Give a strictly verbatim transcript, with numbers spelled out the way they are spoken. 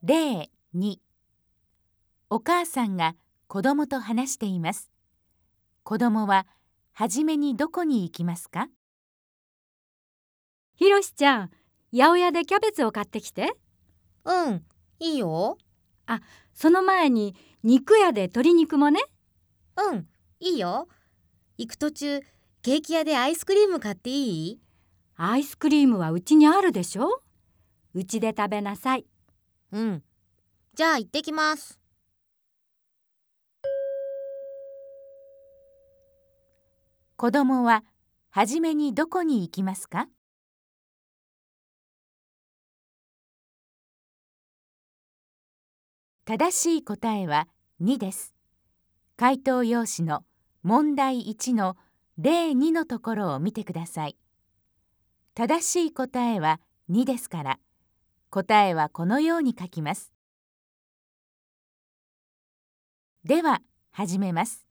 れいに。お母さんが子供と話しています。子供ははじめにどこに行きますか？ ひろしちゃん、八百屋でキャベツを買ってきて。 うん、いいよ。 あ、その前に肉屋で鶏肉もね。 うん、いいよ。行く途中、ケーキ屋でアイスクリーム買っていい？ アイスクリームはうちにあるでしょ。うちで食べなさい。 うん。じゃあ行ってきます。 子供ははじめにどこに行きますか？正しい答えはにです。回答用紙の問題いちのれいにのところを見てください。正しい答えはにですから、答えはこのように書きます。では、始めます。